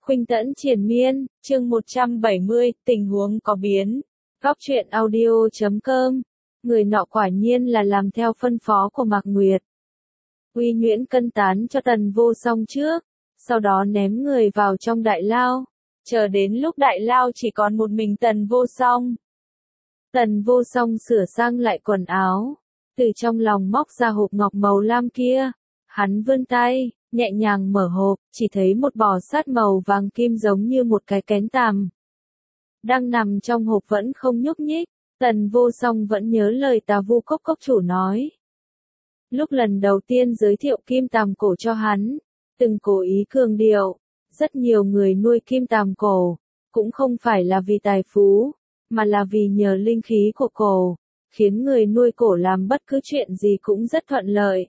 Khuynh Tẫn Triền Miên, chương 170, tình huống có biến. Góc truyện audio.com. Người nọ quả nhiên là làm theo phân phó của Mạc Nguyệt. Uy Nhuyễn cân tán cho Tần Vô Song trước, sau đó ném người vào trong đại lao. Chờ đến lúc đại lao chỉ còn một mình Tần Vô Song. Tần Vô Song sửa sang lại quần áo, từ trong lòng móc ra hộp ngọc màu lam kia. Hắn vươn tay, nhẹ nhàng mở hộp, chỉ thấy một bò sát màu vàng kim giống như một cái kén tằm. Đang nằm trong hộp vẫn không nhúc nhích, Tần Vô Song vẫn nhớ lời Tà Vu Cốc Cốc chủ nói. Lúc lần đầu tiên giới thiệu kim tằm cổ cho hắn, từng cố ý cường điệu, rất nhiều người nuôi kim tằm cổ, cũng không phải là vì tài phú, mà là vì nhờ linh khí của cổ, khiến người nuôi cổ làm bất cứ chuyện gì cũng rất thuận lợi.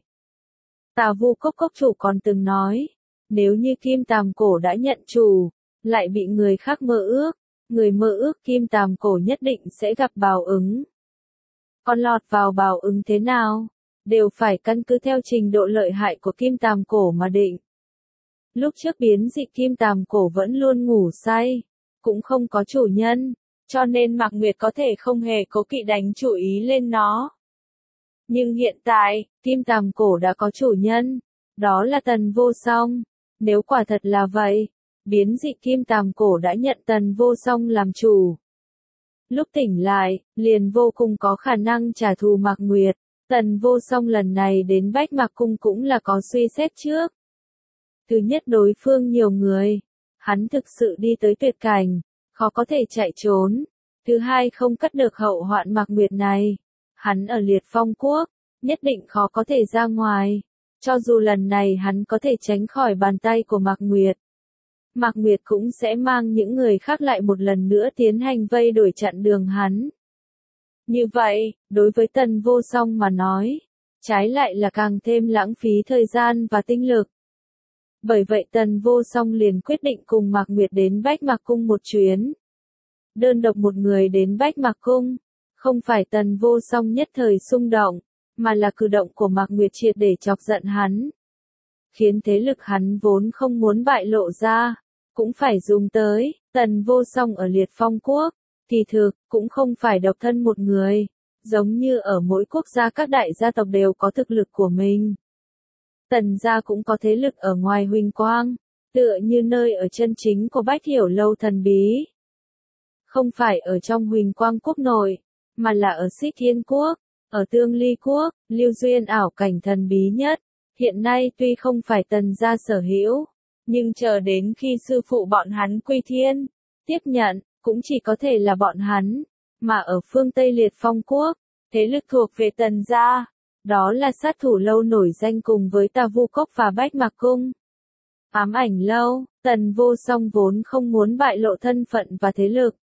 Tà Vu Cốc Cốc chủ còn từng nói, nếu như kim tằm cổ đã nhận chủ, lại bị người khác mơ ước, người mơ ước kim tằm cổ nhất định sẽ gặp báo ứng. Còn lọt vào báo ứng thế nào, đều phải căn cứ theo trình độ lợi hại của kim tằm cổ mà định. Lúc trước biến dị kim tằm cổ vẫn luôn ngủ say, cũng không có chủ nhân, cho nên Mạc Nguyệt có thể không hề cố kỵ đánh chủ ý lên nó. Nhưng hiện tại, kim tằm cổ đã có chủ nhân, đó là Tần Vô Song. Nếu quả thật là vậy, biến dị kim tằm cổ đã nhận Tần Vô Song làm chủ. Lúc tỉnh lại, liền vô cùng có khả năng trả thù Mạc Nguyệt. Tần Vô Song lần này đến Bách Mạc Cung cũng là có suy xét trước. Thứ nhất, đối phương nhiều người, hắn thực sự đi tới tuyệt cảnh, khó có thể chạy trốn. Thứ hai, không cắt được hậu hoạn Mạc Nguyệt này. Hắn ở Liệt Phong Quốc, nhất định khó có thể ra ngoài. Cho dù lần này hắn có thể tránh khỏi bàn tay của Mạc Nguyệt, Mạc Nguyệt cũng sẽ mang những người khác lại một lần nữa tiến hành vây đuổi chặn đường hắn. Như vậy, đối với Tần Vô Song mà nói, trái lại là càng thêm lãng phí thời gian và tinh lực. Bởi vậy Tần Vô Song liền quyết định cùng Mạc Nguyệt đến Bách Mạc Cung một chuyến. Đơn độc một người đến Bách Mạc Cung, không phải Tần Vô Song nhất thời xung động, mà là cử động của Mạc Nguyệt triệt để chọc giận hắn. Khiến thế lực hắn vốn không muốn bại lộ ra, cũng phải dùng tới. Tần Vô Song ở Liệt Phong Quốc, thì thực, cũng không phải độc thân một người, giống như ở mỗi quốc gia các đại gia tộc đều có thực lực của mình. Tần gia cũng có thế lực ở ngoài Huỳnh Quang, tựa như nơi ở chân chính của Bách Hiểu Lâu thần bí. Không phải ở trong Huỳnh Quang Quốc nội, mà là ở Xích Thiên Quốc, ở Tương Ly Quốc, lưu duyên ảo cảnh thần bí nhất. Hiện nay tuy không phải Tần gia sở hữu, nhưng chờ đến khi sư phụ bọn hắn quy thiên, tiếp nhận, cũng chỉ có thể là bọn hắn. Mà ở phương Tây Liệt Phong Quốc, thế lực thuộc về Tần gia, đó là sát thủ lâu nổi danh cùng với Tà Vu Cốc và Bách Mạc Cung. Ám Ảnh Lâu, Tần Vô Song vốn không muốn bại lộ thân phận và thế lực.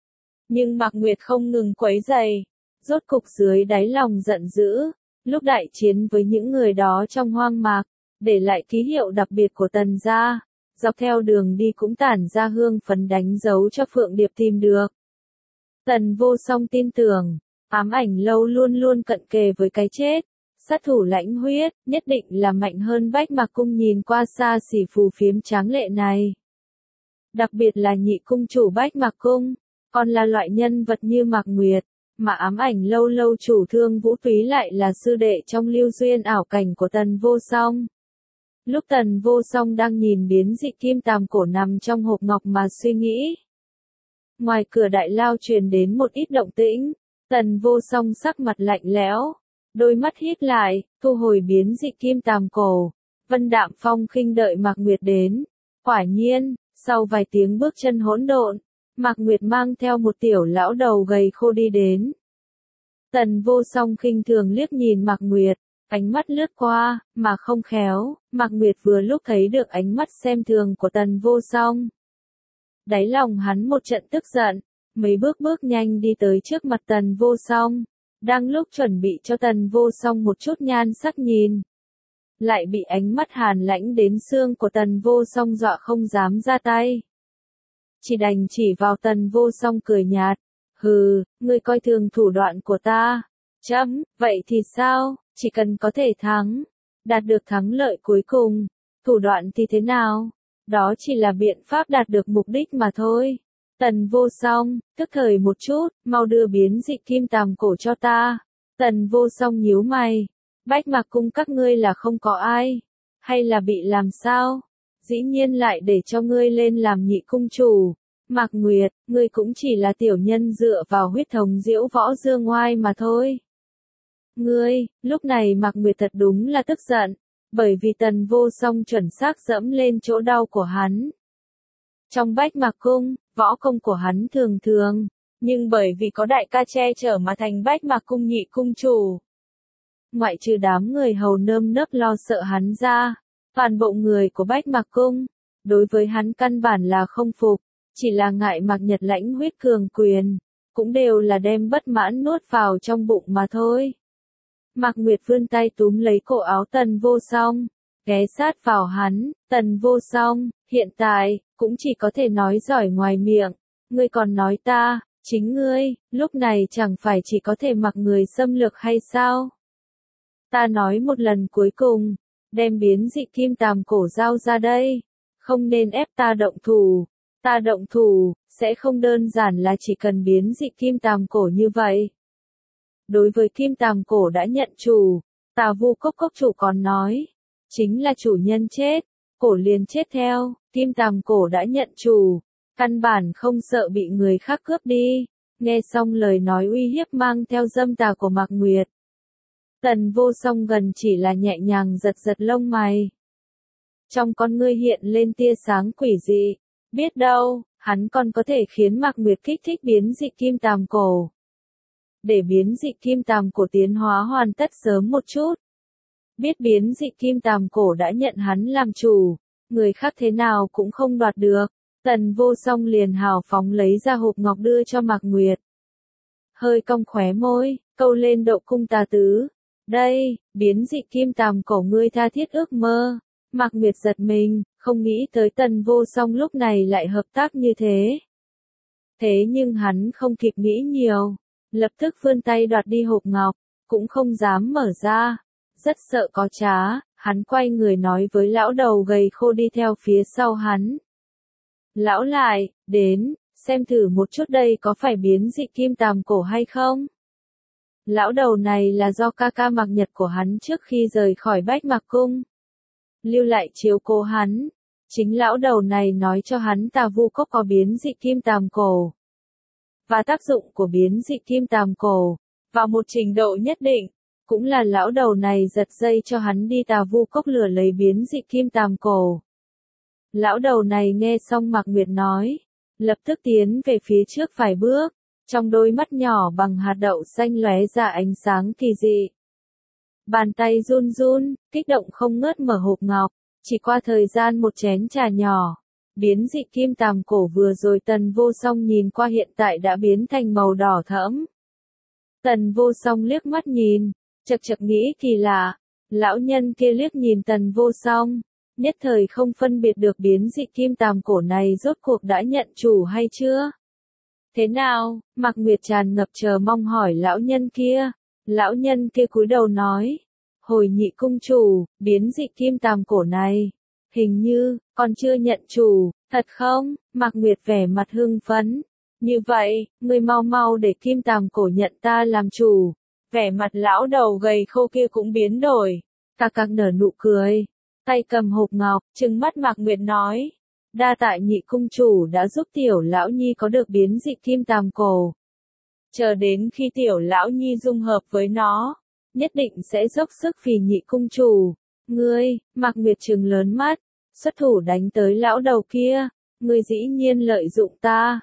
Nhưng Mạc Nguyệt không ngừng quấy rầy, rốt cục dưới đáy lòng giận dữ, lúc đại chiến với những người đó trong hoang mạc, để lại ký hiệu đặc biệt của Tần gia, dọc theo đường đi cũng tản ra hương phấn đánh dấu cho Phượng Điệp tìm được. Tần Vô Song tin tưởng, Ám Ảnh Lâu luôn luôn cận kề với cái chết, sát thủ lãnh huyết, nhất định là mạnh hơn Bách Mạc Cung nhìn qua xa xỉ phù phiếm tráng lệ này. Đặc biệt là nhị cung chủ Bách Mạc Cung, còn là loại nhân vật như Mạc Nguyệt, mà Ám Ảnh Lâu lâu chủ Thương Vũ Túy lại là sư đệ trong lưu duyên ảo cảnh của Tần Vô Song. Lúc Tần Vô Song đang nhìn biến dị kim tằm cổ nằm trong hộp ngọc mà suy nghĩ, ngoài cửa đại lao truyền đến một ít động tĩnh. Tần Vô Song sắc mặt lạnh lẽo, đôi mắt híp lại, thu hồi biến dị kim tằm cổ. Vân đạm phong khinh đợi Mạc Nguyệt đến. Quả nhiên, sau vài tiếng bước chân hỗn độn, Mạc Nguyệt mang theo một tiểu lão đầu gầy khô đi đến. Tần Vô Song khinh thường liếc nhìn Mạc Nguyệt, ánh mắt lướt qua, mà không khéo, Mạc Nguyệt vừa lúc thấy được ánh mắt xem thường của Tần Vô Song. Đáy lòng hắn một trận tức giận, mấy bước nhanh đi tới trước mặt Tần Vô Song, đang lúc chuẩn bị cho Tần Vô Song một chút nhan sắc nhìn. Lại bị ánh mắt hàn lãnh đến xương của Tần Vô Song dọa không dám ra tay. Chỉ đành chỉ vào Tần Vô Song cười nhạt, hừ, ngươi coi thường thủ đoạn của ta. Chấm, vậy thì sao, chỉ cần có thể thắng, đạt được thắng lợi cuối cùng, thủ đoạn thì thế nào? Đó chỉ là biện pháp đạt được mục đích mà thôi. Tần Vô Song, tức thời một chút, mau đưa biến dị kim tàm cổ cho ta. Tần Vô Song nhíu mày. Bách Mạc Cung các ngươi là không có ai? Hay là bị làm sao? Dĩ nhiên lại để cho ngươi lên làm nhị cung chủ. Mạc Nguyệt, ngươi cũng chỉ là tiểu nhân dựa vào huyết thống diễu võ dương ngoai mà thôi. Ngươi, lúc này Mạc Nguyệt thật đúng là tức giận, bởi vì Tần Vô Song chuẩn xác dẫm lên chỗ đau của hắn. Trong Bách Mạc Cung, võ công của hắn thường thường, nhưng bởi vì có đại ca che chở mà thành Bách Mạc Cung nhị cung chủ. Ngoại trừ đám người hầu nơm nớp lo sợ hắn ra, toàn bộ người của Bách Mạc Cung, đối với hắn căn bản là không phục, chỉ là ngại Mạc Nhật lãnh huyết cường quyền, cũng đều là đem bất mãn nuốt vào trong bụng mà thôi. Mạc Nguyệt vươn tay túm lấy cổ áo Tần Vô Song, ghé sát vào hắn. Tần Vô Song, hiện tại, cũng chỉ có thể nói giỏi ngoài miệng, ngươi còn nói ta, chính ngươi, lúc này chẳng phải chỉ có thể mặc người xâm lược hay sao? Ta nói một lần cuối cùng, đem biến dị kim tàm cổ giao ra đây, không nên ép ta động thủ, sẽ không đơn giản là chỉ cần biến dị kim tàm cổ như vậy. Đối với kim tàm cổ đã nhận chủ, Tà Vu Cốc cốc chủ còn nói, chính là chủ nhân chết, cổ liền chết theo, kim tàm cổ đã nhận chủ, căn bản không sợ bị người khác cướp đi. Nghe xong lời nói uy hiếp mang theo dâm tà của Mạc Nguyệt, Tần Vô Song gần chỉ là nhẹ nhàng giật giật lông mày. Trong con ngươi hiện lên tia sáng quỷ dị, biết đâu, hắn còn có thể khiến Mạc Nguyệt kích thích biến dị kim tàm cổ. Để biến dị kim tàm cổ tiến hóa hoàn tất sớm một chút. Biết biến dị kim tàm cổ đã nhận hắn làm chủ, người khác thế nào cũng không đoạt được. Tần Vô Song liền hào phóng lấy ra hộp ngọc đưa cho Mạc Nguyệt. Hơi cong khóe môi, câu lên độ cung tà tứ. Đây, biến dị kim tàm cổ ngươi tha thiết ước mơ. Mạc Nguyệt giật mình, không nghĩ tới Tần Vô Song lúc này lại hợp tác như thế. Thế nhưng hắn không kịp nghĩ nhiều, lập tức vươn tay đoạt đi hộp ngọc, cũng không dám mở ra. Rất sợ có trá, hắn quay người nói với lão đầu gầy khô đi theo phía sau hắn. Lão lại, đến, xem thử một chút đây có phải biến dị kim tàm cổ hay không? Lão đầu này là do ca ca Mạc Nhật của hắn trước khi rời khỏi Bách Mạc Cung lưu lại chiếu cố hắn. Chính lão đầu này nói cho hắn Tà Vu Cốc có biến dị kim tàm cổ. Và tác dụng của biến dị kim tàm cổ, vào một trình độ nhất định, cũng là lão đầu này giật dây cho hắn đi Tà Vu Cốc lừa lấy biến dị kim tàm cổ. Lão đầu này nghe xong Mạc Nguyệt nói, lập tức tiến về phía trước vài bước, trong đôi mắt nhỏ bằng hạt đậu xanh lóe ra ánh sáng kỳ dị. Bàn tay run run, kích động không ngớt mở hộp ngọc, chỉ qua thời gian một chén trà nhỏ. Biến dị kim tàm cổ vừa rồi Tần Vô Song nhìn qua hiện tại đã biến thành màu đỏ thẫm. Tần Vô Song liếc mắt nhìn, chậc chậc nghĩ kỳ lạ, lão nhân kia liếc nhìn Tần Vô Song, nhất thời không phân biệt được biến dị kim tàm cổ này rốt cuộc đã nhận chủ hay chưa. Thế nào? Mạc Nguyệt tràn ngập chờ mong hỏi lão nhân kia. Lão nhân kia cúi đầu nói, hồi nhị cung chủ, biến dị kim tàm cổ này, hình như, còn chưa nhận chủ, thật không? Mạc Nguyệt vẻ mặt hưng phấn. Như vậy, ngươi mau mau để kim tàm cổ nhận ta làm chủ. Vẻ mặt lão đầu gầy khô kia cũng biến đổi. Cạc cạc nở nụ cười. Tay cầm hộp ngọc, trừng mắt Mạc Nguyệt nói. Đa tạ nhị cung chủ đã giúp tiểu lão nhi có được biến dị kim tàm cổ. Chờ đến khi tiểu lão nhi dung hợp với nó, nhất định sẽ dốc sức vì nhị cung chủ. Ngươi, Mạc Nguyệt trừng lớn mắt, xuất thủ đánh tới lão đầu kia. Ngươi dĩ nhiên lợi dụng ta.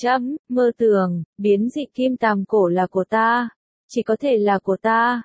Mơ tưởng, biến dị kim tàm cổ là của ta. Chỉ có thể là của ta.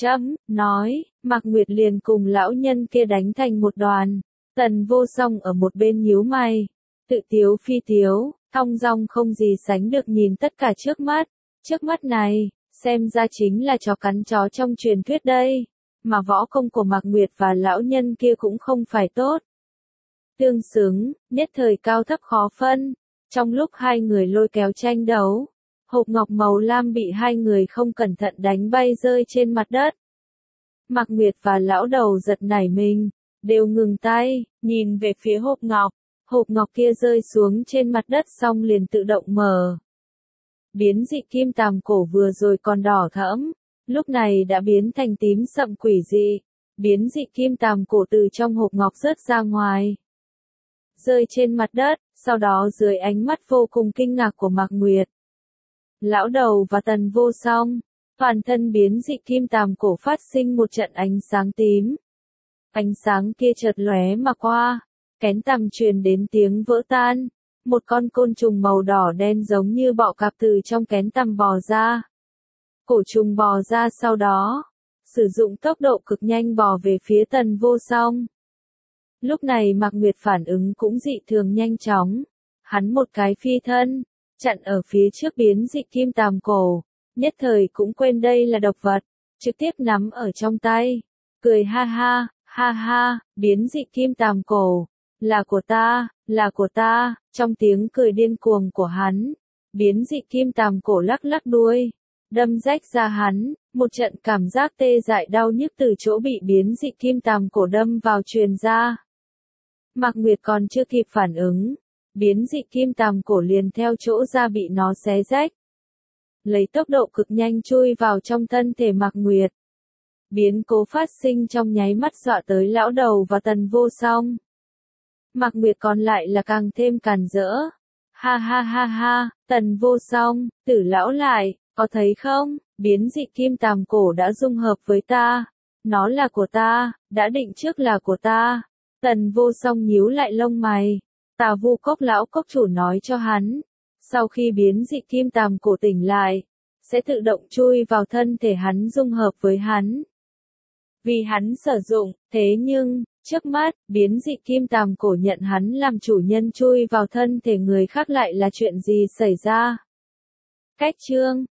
Nói, Mạc Nguyệt liền cùng lão nhân kia đánh thành một đoàn. Tần Vô Song ở một bên nhíu mày, tự tiếu phi tiếu, thong dong không gì sánh được nhìn tất cả trước mắt. Trước mắt này, xem ra chính là chó cắn chó trong truyền thuyết đây, mà võ công của Mạc Nguyệt và lão nhân kia cũng không phải tốt. Tương xứng, nhất thời cao thấp khó phân, trong lúc hai người lôi kéo tranh đấu, hộp ngọc màu lam bị hai người không cẩn thận đánh bay rơi trên mặt đất. Mạc Nguyệt và lão đầu giật nảy mình, đều ngừng tay, nhìn về phía hộp ngọc, Hộp ngọc kia rơi xuống trên mặt đất xong liền tự động mở. Biến dị kim tàm cổ vừa rồi còn đỏ thẫm, lúc này đã biến thành tím sậm quỷ dị. Biến dị kim tàm cổ từ trong hộp ngọc rớt ra ngoài, rơi trên mặt đất, sau đó dưới ánh mắt vô cùng kinh ngạc của Mạc Nguyệt, Lão Đầu và Tần Vô Song, toàn thân biến dị kim tàm cổ phát sinh một trận ánh sáng tím. Ánh sáng kia chợt lóe mà qua, kén tằm truyền đến tiếng vỡ tan, một con côn trùng màu đỏ đen giống như bọ cạp từ trong kén tằm bò ra. Cổ trùng bò ra sau đó, sử dụng tốc độ cực nhanh bò về phía Tần Vô Song. Lúc này Mạc Nguyệt phản ứng cũng dị thường nhanh chóng, hắn một cái phi thân, chặn ở phía trước biến dị kim tàm cổ, nhất thời cũng quên đây là độc vật, trực tiếp nắm ở trong tay, cười ha ha, biến dị kim tàm cổ, là của ta, trong tiếng cười điên cuồng của hắn, biến dị kim tàm cổ lắc lắc đuôi, đâm rách ra hắn, một trận cảm giác tê dại đau nhức từ chỗ bị biến dị kim tàm cổ đâm vào truyền ra. Mạc Nguyệt còn chưa kịp phản ứng, biến dị kim tàm cổ liền theo chỗ ra bị nó xé rách, lấy tốc độ cực nhanh chui vào trong thân thể Mạc Nguyệt. Biến cố phát sinh trong nháy mắt dọa tới Lão Đầu và Tần Vô Song. Mạc Nguyệt còn lại là càng thêm càn rỡ. Ha, Tần Vô Song, Tử lão lại, có thấy không, biến dị kim tàm cổ đã dung hợp với ta. Nó là của ta, đã định trước là của ta. Tần Vô Song nhíu lại lông mày. Tà Vu Cốc lão cốc chủ nói cho hắn, sau khi biến dị kim tàm cổ tỉnh lại, sẽ tự động chui vào thân thể hắn dung hợp với hắn. Vì hắn sử dụng, thế nhưng, trước mắt, biến dị kim tàm cổ nhận hắn làm chủ nhân chui vào thân thể người khác lại là chuyện gì xảy ra? Cách chương